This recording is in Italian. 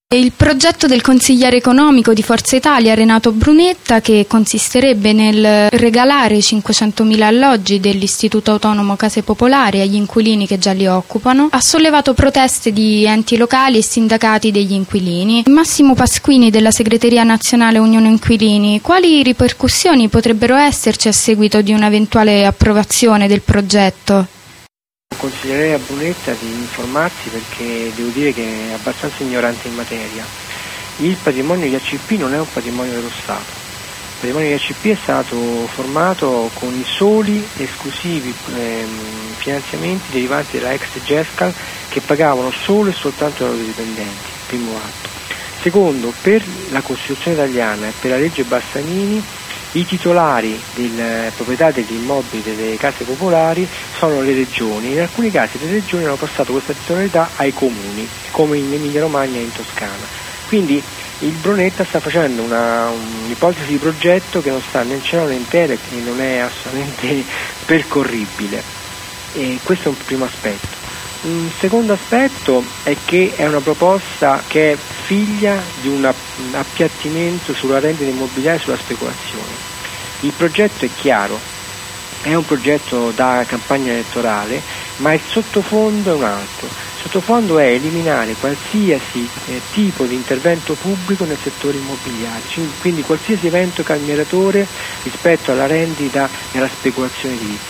Il progetto del consigliere economico di Forza Italia Renato Brunetta, che consisterebbe nel regalare 500.000 alloggi dell'Istituto Autonomo Case Popolari agli inquilini che già li occupano, ha sollevato proteste di enti locali e sindacati degli inquilini. Massimo Pasquini della Segreteria Nazionale Unione Inquilini, quali ripercussioni potrebbero esserci a seguito di un'eventuale approvazione del progetto? Consiglierei a Brunetta di informarsi, perché devo dire che è abbastanza ignorante in materia. Il patrimonio di ACP non è un patrimonio dello Stato. Il patrimonio di ACP è stato formato con i soli esclusivi finanziamenti derivanti dalla ex GESCAL, che pagavano solo e soltanto i loro dipendenti, primo atto. Secondo, per la Costituzione italiana e per la legge Bassanini, i titolari della proprietà degli immobili delle case popolari sono le regioni. In alcuni casi le regioni hanno passato questa titolarità ai comuni, come in Emilia Romagna e in Toscana. Quindi il Brunetta sta facendo un'ipotesi di progetto che non sta né in cielo né in terra e non è assolutamente percorribile. E questo è un primo aspetto. Un secondo aspetto è che è una proposta che è figlia di un appiattimento sulla rendita immobiliare e sulla speculazione. Il progetto è chiaro, è un progetto da campagna elettorale, ma il sottofondo è un altro. Il sottofondo è eliminare qualsiasi tipo di intervento pubblico nel settore immobiliare, quindi qualsiasi evento calmieratore rispetto alla rendita e alla speculazione edilizia.